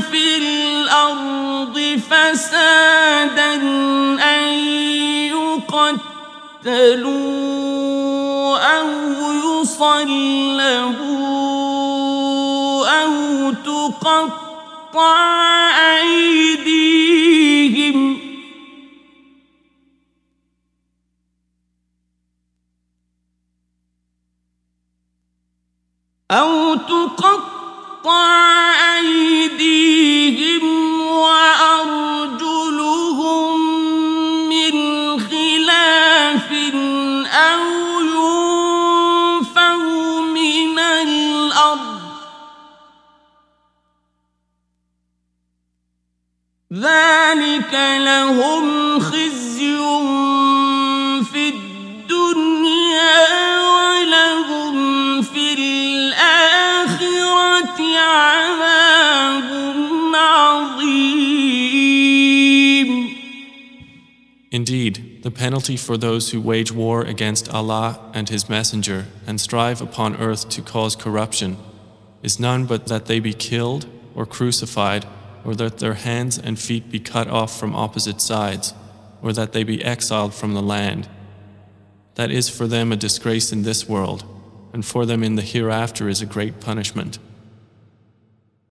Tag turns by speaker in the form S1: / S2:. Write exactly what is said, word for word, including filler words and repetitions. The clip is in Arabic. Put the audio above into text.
S1: في الأرض فسادا أن يقتلوا أو يصلبوا أو تقطع أيديهم أو تقطع أيديهم وأرجلهم من خلاف أو ينفوا من الأرض ذلك لهم خزي في الدنيا ولهم في الآخرة عذاب عظيم.
S2: Indeed, the penalty for those who wage war against Allah and His Messenger and strive upon earth to cause corruption is none but that they be killed or crucified, or that their hands and feet be cut off from opposite sides, or that they be exiled from the land. That is for them a disgrace in this world, and for them in the hereafter is a great punishment.